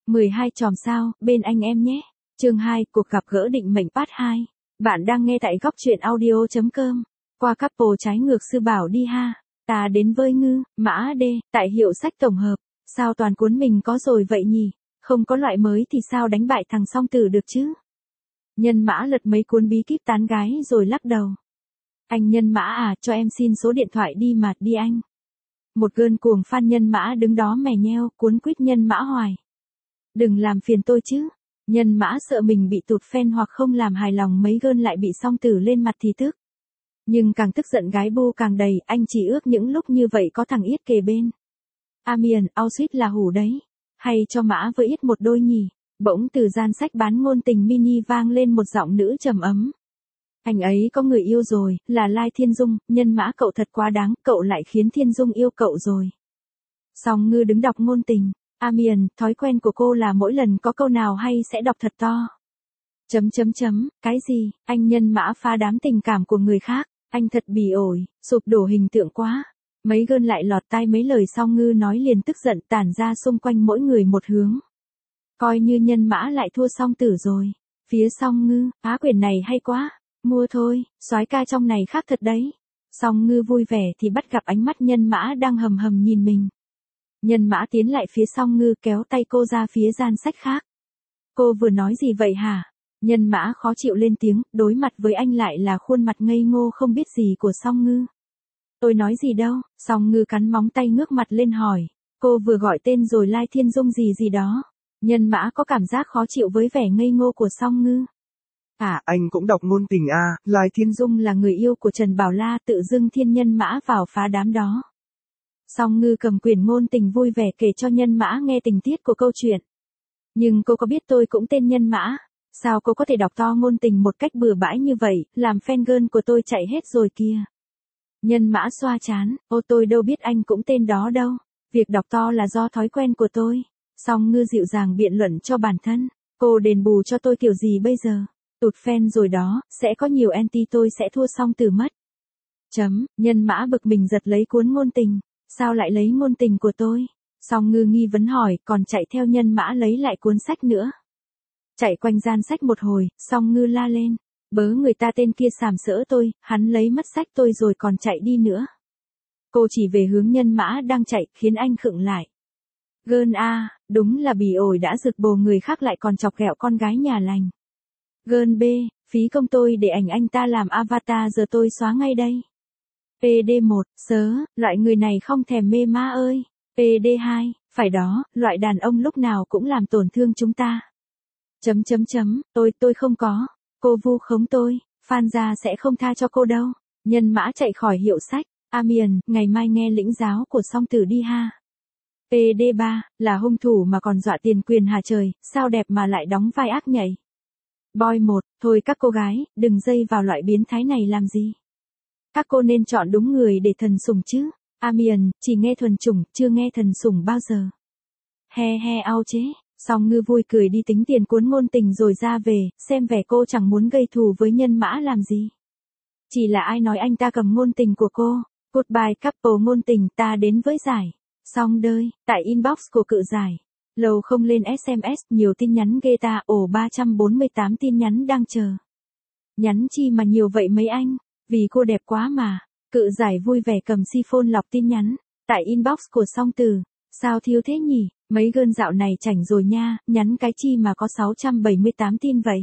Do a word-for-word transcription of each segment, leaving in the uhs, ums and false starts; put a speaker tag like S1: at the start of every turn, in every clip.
S1: mười hai chòm sao, bên anh em nhé. Chương hai, cuộc gặp gỡ định mệnh part hai. Bạn đang nghe tại góc truyện audio chấm com. Qua couple trái ngược sư bảo đi ha. Ta đến với ngư, mã đê, tại hiệu sách tổng hợp. Sao toàn cuốn mình có rồi vậy nhỉ? Không có loại mới thì sao đánh bại thằng song tử được chứ? Nhân mã lật mấy cuốn bí kíp tán gái rồi lắc đầu. Anh Nhân Mã à, cho em xin số điện thoại đi mà, đi anh. Một gơn cuồng fan Nhân Mã đứng đó mè nheo, cuốn quýt Nhân Mã hoài. Đừng làm phiền tôi chứ. Nhân Mã sợ mình bị tụt fan hoặc không làm hài lòng mấy gơn lại bị song tử lên mặt thì tức. Nhưng càng tức giận gái bu càng đầy, anh chỉ ước những lúc như vậy có thằng Yết kề bên. Amian, Auschwitz là hủ đấy. Hay cho Mã với Yết một đôi nhỉ. Bỗng từ gian sách bán ngôn tình mini vang lên một giọng nữ trầm ấm. Anh ấy có người yêu rồi, là Lai Thiên Dung, Nhân Mã cậu thật quá đáng, cậu lại khiến Thiên Dung yêu cậu rồi. Song Ngư đứng đọc ngôn tình. Amian, thói quen của cô là mỗi lần có câu nào hay sẽ đọc thật to. Chấm chấm chấm, cái gì, anh Nhân Mã phá đám tình cảm của người khác, anh thật bỉ ổi, sụp đổ hình tượng quá. Mấy gơn lại lọt tai mấy lời Song Ngư nói liền tức giận tản ra xung quanh mỗi người một hướng. Coi như Nhân Mã lại thua song tử rồi. Phía Song Ngư, á quyển này hay quá. Mua thôi, soái ca trong này khác thật đấy. Song Ngư vui vẻ thì bắt gặp ánh mắt Nhân Mã đang hầm hầm nhìn mình. Nhân Mã tiến lại phía Song Ngư kéo tay cô ra phía gian sách khác. Cô vừa nói gì vậy hả? Nhân Mã khó chịu lên tiếng, đối mặt với anh lại là khuôn mặt ngây ngô không biết gì của Song Ngư. Tôi nói gì đâu, Song Ngư cắn móng tay ngước mặt lên hỏi. Cô vừa gọi tên rồi Lai Thiên Dung gì gì đó. Nhân Mã có cảm giác khó chịu với vẻ ngây ngô của Song Ngư. À,
S2: anh cũng đọc ngôn tình à, Lai Thiên
S1: Dung là người yêu của Trần Bảo La, tự dưng Thiên Nhân Mã vào phá đám đó. Song Ngư cầm quyển ngôn tình vui vẻ kể cho Nhân Mã nghe tình tiết của câu chuyện. Nhưng cô có biết tôi cũng tên Nhân Mã, sao cô có thể đọc to ngôn tình một cách bừa bãi như vậy, làm fan girl của tôi chạy hết rồi kìa. Nhân Mã xoa trán, ô tôi đâu biết anh cũng tên đó đâu, việc đọc to là do thói quen của tôi. Song Ngư dịu dàng biện luận cho bản thân, cô đền bù cho tôi kiểu gì bây giờ? Tụt fan rồi đó, sẽ có nhiều anti tôi sẽ thua song tử mất. Chấm, Nhân Mã bực mình giật lấy cuốn ngôn tình, sao lại lấy ngôn tình của tôi? Song Ngư nghi vấn hỏi, còn chạy theo Nhân Mã lấy lại cuốn sách nữa. Chạy quanh gian sách một hồi, Song Ngư la lên, bớ người ta tên kia sàm sỡ tôi, hắn lấy mất sách tôi rồi còn chạy đi nữa. Cô chỉ về hướng Nhân Mã đang chạy, khiến anh khựng lại. Gơn a, đúng là bỉ ổi đã rực bồ người khác lại còn chọc ghẹo con gái nhà lành. Gơn B, phí công tôi để ảnh anh ta làm avatar giờ tôi xóa ngay đây. pê đê một, sớ, loại người này không thèm mê ma ơi. pê đê hai, phải đó, loại đàn ông lúc nào cũng làm tổn thương chúng ta. Chấm chấm chấm, tôi, tôi không có. Cô vu khống tôi, fan gia sẽ không tha cho cô đâu. Nhân Mã chạy khỏi hiệu sách. Amian, ngày mai nghe lĩnh giáo của song tử đi ha. pê đê ba, là hung thủ mà còn dọa tiền quyền hả trời, sao đẹp mà lại đóng vai ác nhảy. Boy một, thôi các cô gái, đừng dây vào loại biến thái này làm gì. Các cô nên chọn đúng người để thần sủng chứ. Amian, chỉ nghe thuần chủng, chưa nghe thần sủng bao giờ. He he ao chế, Song Ngư vui cười đi tính tiền cuốn ngôn tình rồi ra về, xem vẻ cô chẳng muốn gây thù với Nhân Mã làm gì. Chỉ là ai nói anh ta cầm ngôn tình của cô. Goodbye couple ngôn tình, ta đến với giải. Song đơi, tại inbox của cự giải. Lâu không lên ét em ét, nhiều tin nhắn ghê ta, ổ ba trăm bốn mươi tám tin nhắn đang chờ. Nhắn chi mà nhiều vậy mấy anh, vì cô đẹp quá mà. Cự giải vui vẻ cầm siphon lọc tin nhắn, tại inbox của song tử. Sao thiếu thế nhỉ, mấy gơn dạo này chảnh rồi nha, nhắn cái chi mà có sáu trăm bảy mươi tám tin vậy.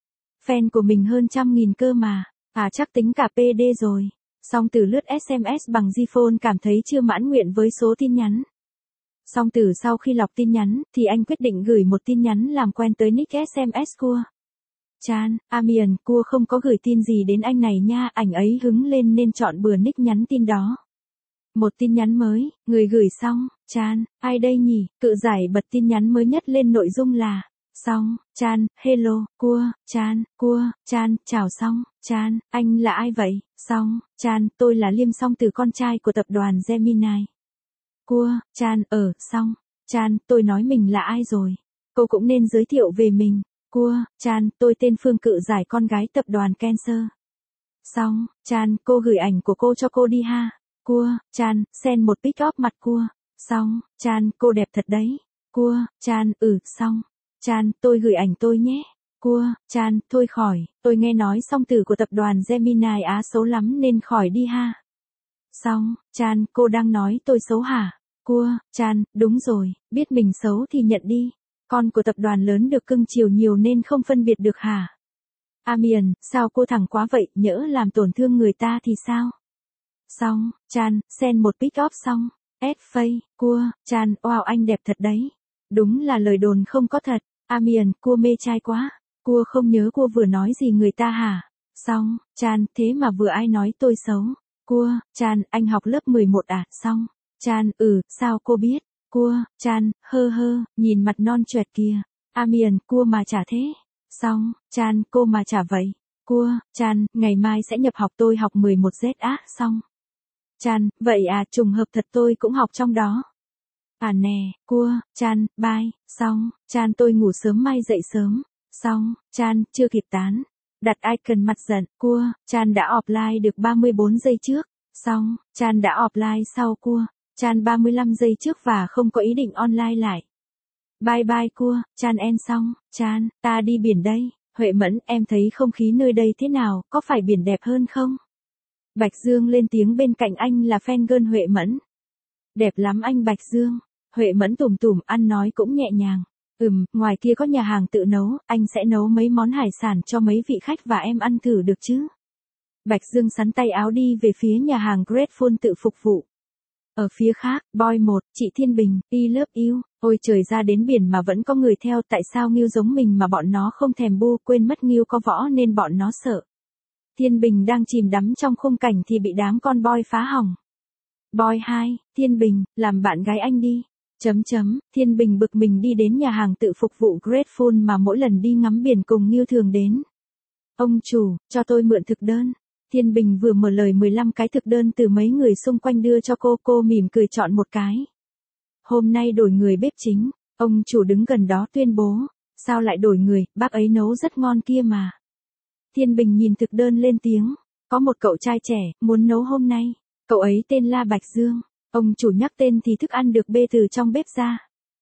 S1: Fan của mình hơn trăm nghìn cơ mà, à chắc tính cả pê đê rồi. Song tử lướt ét em ét bằng Gphone cảm thấy chưa mãn nguyện với số tin nhắn. Song tử sau khi lọc tin nhắn, thì anh quyết định gửi một tin nhắn làm quen tới nick ét em ét cua. Chan, Amian, cua không có gửi tin gì đến anh này nha, ảnh ấy hứng lên nên chọn bừa nick nhắn tin đó. Một tin nhắn mới, người gửi xong, Chan, ai đây nhỉ, cự giải bật tin nhắn mới nhất lên nội dung là, xong, Chan, hello, cua, Chan, cua, Chan, chào xong, Chan, anh là ai vậy, xong, Chan, tôi là Liêm Song Tử con trai của tập đoàn Gemini. Cua, Chan, ở, xong, Chan, tôi nói mình là ai rồi, cô cũng nên giới thiệu về mình. Cua, Chan, tôi tên Phương Cự giải con gái tập đoàn Cancer. Xong, Chan, cô gửi ảnh của cô cho cô đi ha. Cua, Chan, send một pic up mặt cua. Xong, Chan, cô đẹp thật đấy. Cua, Chan, ừ, xong. Chan, tôi gửi ảnh tôi nhé. Cua, Chan, thôi khỏi, tôi nghe nói song tử của tập đoàn Gemini Á xấu lắm nên khỏi đi ha. Xong, Chan, cô đang nói tôi xấu hả? Cua, Chan, đúng rồi, biết mình xấu thì nhận đi. Con của tập đoàn lớn được cưng chiều nhiều nên không phân biệt được hả? Amian, sao cô thẳng quá vậy, nhỡ làm tổn thương người ta thì sao? Xong, Chan, send một pick up xong. Add face, Cua, Chan, wow anh đẹp thật đấy. Đúng là lời đồn không có thật. Amian, Cua mê trai quá. Cua không nhớ Cua vừa nói gì người ta hả? Xong, Chan, thế mà vừa ai nói tôi xấu? Cua, Chan, anh học lớp mười một à? Xong, Chan, ừ, sao cô biết? Cua, Chan, hơ hơ, nhìn mặt non choẹt kìa. Amian, Cua mà chả thế. Xong, Chan, cô mà chả vậy. Cua, Chan, ngày mai sẽ nhập học tôi học mười một Z á, xong. Chan, vậy à, trùng hợp thật tôi cũng học trong đó. À nè, Cua, Chan, bye, xong, Chan tôi ngủ sớm mai dậy sớm. Xong, Chan, chưa kịp tán. Đặt icon mặt giận, Cua, Chan đã offline được ba mươi bốn giây trước. Xong, Chan đã offline sau Cua, Chan ba mươi lăm giây trước và không có ý định online lại. Bye bye Cua, Chan en xong, Chan, ta đi biển đây. Huệ Mẫn, em thấy không khí nơi đây thế nào, có phải biển đẹp hơn không? Bạch Dương lên tiếng bên cạnh anh là fan girl Huệ Mẫn. Đẹp lắm anh Bạch Dương. Huệ Mẫn tủm tủm ăn nói cũng nhẹ nhàng. Ừm, ngoài kia có nhà hàng tự nấu, anh sẽ nấu mấy món hải sản cho mấy vị khách và em ăn thử được chứ? Bạch Dương sắn tay áo đi về phía nhà hàng Grateful tự phục vụ. Ở phía khác, boy một, chị Thiên Bình, I love you, ôi trời ra đến biển mà vẫn có người theo, tại sao Ngưu giống mình mà bọn nó không thèm bu, quên mất Ngưu có võ nên bọn nó sợ. Thiên Bình đang chìm đắm trong khung cảnh thì bị đám con boy phá hỏng. Boy hai, Thiên Bình, làm bạn gái anh đi. Chấm chấm, Thiên Bình bực mình đi đến nhà hàng tự phục vụ Grateful mà mỗi lần đi ngắm biển cùng Ngưu thường đến. Ông chủ, cho tôi mượn thực đơn. Thiên Bình vừa mở lời mười lăm cái thực đơn từ mấy người xung quanh đưa cho cô, cô mỉm cười chọn một cái. Hôm nay đổi người bếp chính, ông chủ đứng gần đó tuyên bố, sao lại đổi người, bác ấy nấu rất ngon kia mà. Thiên Bình nhìn thực đơn lên tiếng, có một cậu trai trẻ, muốn nấu hôm nay, cậu ấy tên là Bạch Dương, ông chủ nhắc tên thì thức ăn được bê từ trong bếp ra.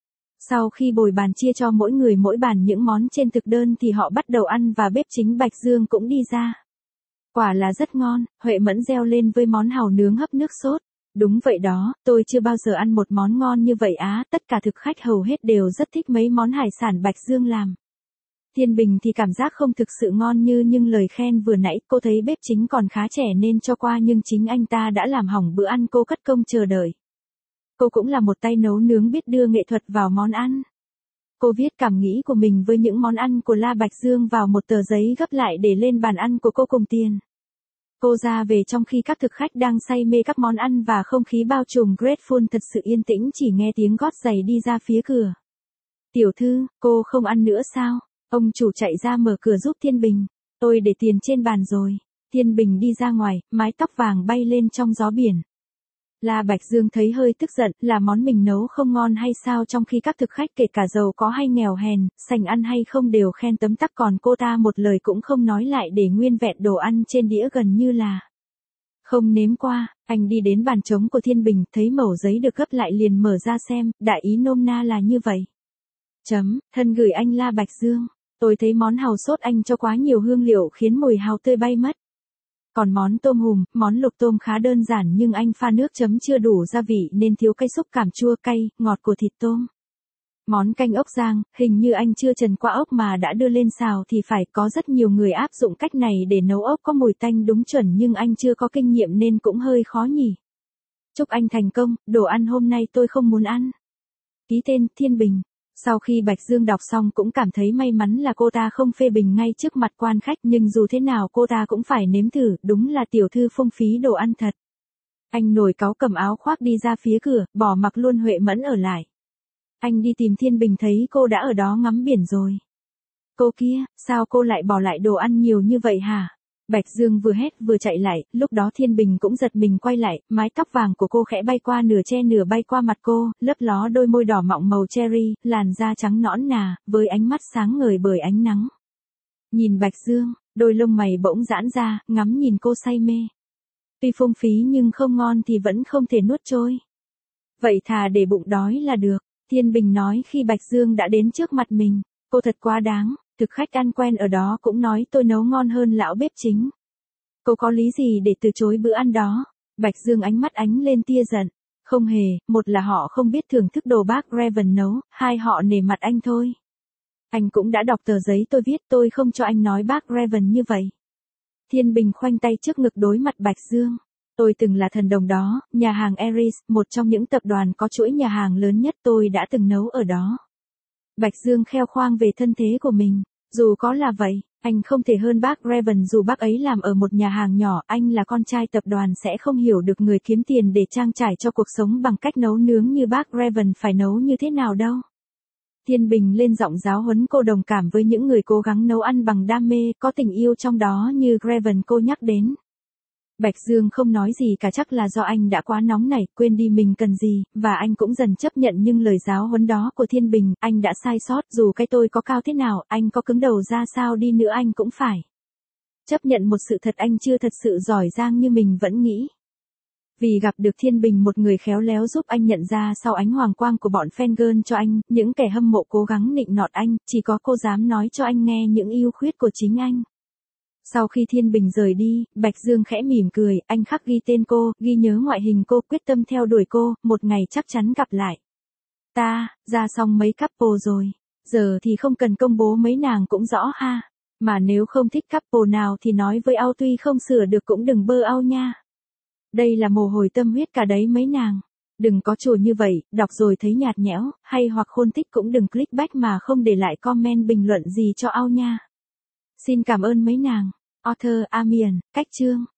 S1: Sau khi bồi bàn chia cho mỗi người mỗi bàn những món trên thực đơn thì họ bắt đầu ăn và bếp chính Bạch Dương cũng đi ra. Quả là rất ngon, Huệ Mẫn reo lên với món hàu nướng hấp nước sốt. Đúng vậy đó, tôi chưa bao giờ ăn một món ngon như vậy á, tất cả thực khách hầu hết đều rất thích mấy món hải sản Bạch Dương làm. Thiên Bình thì cảm giác không thực sự ngon như nhưng lời khen vừa nãy, cô thấy bếp chính còn khá trẻ nên cho qua nhưng chính anh ta đã làm hỏng bữa ăn, cô cất công chờ đợi. Cô cũng là một tay nấu nướng biết đưa nghệ thuật vào món ăn. Cô viết cảm nghĩ của mình với những món ăn của La Bạch Dương vào một tờ giấy gấp lại để lên bàn ăn của cô cùng tiền. Cô ra về trong khi các thực khách đang say mê các món ăn và không khí bao trùm Grateful thật sự yên tĩnh, chỉ nghe tiếng gót giày đi ra phía cửa. Tiểu thư, cô không ăn nữa sao? Ông chủ chạy ra mở cửa giúp Thiên Bình. Tôi để tiền trên bàn rồi. Thiên Bình đi ra ngoài, mái tóc vàng bay lên trong gió biển. La Bạch Dương thấy hơi tức giận, là món mình nấu không ngon hay sao, trong khi các thực khách kể cả giàu có hay nghèo hèn, sành ăn hay không đều khen tấm tắc, còn cô ta một lời cũng không nói lại để nguyên vẹn đồ ăn trên đĩa gần như là không nếm qua. Anh đi đến bàn trống của Thiên Bình, thấy mẩu giấy được gấp lại liền mở ra xem, đại ý nôm na là như vậy. Chấm, thân gửi anh La Bạch Dương. Tôi thấy món hàu sốt anh cho quá nhiều hương liệu khiến mùi hàu tươi bay mất. Còn món tôm hùm, món luộc tôm khá đơn giản nhưng anh pha nước chấm chưa đủ gia vị nên thiếu cái xúc cảm chua cay, ngọt của thịt tôm. Món canh ốc rang, hình như anh chưa trần qua ốc mà đã đưa lên xào thì phải, có rất nhiều người áp dụng cách này để nấu ốc có mùi tanh đúng chuẩn nhưng anh chưa có kinh nghiệm nên cũng hơi khó nhỉ. Chúc anh thành công, đồ ăn hôm nay tôi không muốn ăn. Ký tên, Thiên Bình. Sau khi Bạch Dương đọc xong cũng cảm thấy may mắn là cô ta không phê bình ngay trước mặt quan khách, nhưng dù thế nào cô ta cũng phải nếm thử, đúng là tiểu thư phung phí đồ ăn thật. Anh nổi cáu cầm áo khoác đi ra phía cửa, bỏ mặc luôn Huệ Mẫn ở lại. Anh đi tìm Thiên Bình thấy cô đã ở đó ngắm biển rồi. Cô kia, sao cô lại bỏ lại đồ ăn nhiều như vậy hả? Bạch Dương vừa hét vừa chạy lại, lúc đó Thiên Bình cũng giật mình quay lại, mái tóc vàng của cô khẽ bay qua nửa che nửa bay qua mặt cô, lấp ló đôi môi đỏ mọng màu cherry, làn da trắng nõn nà, với ánh mắt sáng ngời bởi ánh nắng. Nhìn Bạch Dương, đôi lông mày bỗng giãn ra, ngắm nhìn cô say mê. Tuy phung phí nhưng không ngon thì vẫn không thể nuốt trôi. Vậy thà để bụng đói là được. Thiên Bình nói khi Bạch Dương đã đến trước mặt mình, cô thật quá đáng, thực khách ăn quen ở đó cũng nói tôi nấu ngon hơn lão bếp chính. Cô có lý gì để từ chối bữa ăn đó? Bạch Dương ánh mắt ánh lên tia giận. Không hề, một là họ không biết thưởng thức đồ bác Raven nấu, hai họ nể mặt anh thôi. Anh cũng đã đọc tờ giấy tôi viết, tôi không cho anh nói bác Raven như vậy. Thiên Bình khoanh tay trước ngực đối mặt Bạch Dương. Tôi từng là thần đồng đó, nhà hàng Eris, một trong những tập đoàn có chuỗi nhà hàng lớn nhất, tôi đã từng nấu ở đó. Bạch Dương kheo khoang về thân thế của mình. Dù có là vậy, anh không thể hơn bác Raven dù bác ấy làm ở một nhà hàng nhỏ, anh là con trai tập đoàn sẽ không hiểu được người kiếm tiền để trang trải cho cuộc sống bằng cách nấu nướng như bác Raven phải nấu như thế nào đâu. Thiên Bình lên giọng giáo huấn cô, đồng cảm với những người cố gắng nấu ăn bằng đam mê, có tình yêu trong đó như Raven cô nhắc đến. Bạch Dương không nói gì cả, chắc là do anh đã quá nóng nảy, quên đi mình cần gì, và anh cũng dần chấp nhận nhưng lời giáo huấn đó của Thiên Bình, anh đã sai sót, dù cái tôi có cao thế nào, anh có cứng đầu ra sao đi nữa anh cũng phải chấp nhận một sự thật, anh chưa thật sự giỏi giang như mình vẫn nghĩ. Vì gặp được Thiên Bình, một người khéo léo giúp anh nhận ra sau ánh hoàng quang của bọn fangirl cho anh, những kẻ hâm mộ cố gắng nịnh nọt anh, chỉ có cô dám nói cho anh nghe những ưu khuyết của chính anh. Sau khi Thiên Bình rời đi, Bạch Dương khẽ mỉm cười, anh khắc ghi tên cô, ghi nhớ ngoại hình cô, quyết tâm theo đuổi cô, một ngày chắc chắn gặp lại. Ta, ra xong mấy couple rồi. Giờ thì không cần công bố mấy nàng cũng rõ ha. Mà nếu không thích couple nào thì nói với ao, tuy không sửa được cũng đừng bơ ao nha. Đây là mồ hôi tâm huyết cả đấy mấy nàng. Đừng có chùa như vậy, đọc rồi thấy nhạt nhẽo, hay hoặc khôn thích cũng đừng clickback mà không để lại comment bình luận gì cho ao nha. Xin cảm ơn mấy nàng. Author Amian, cách chương.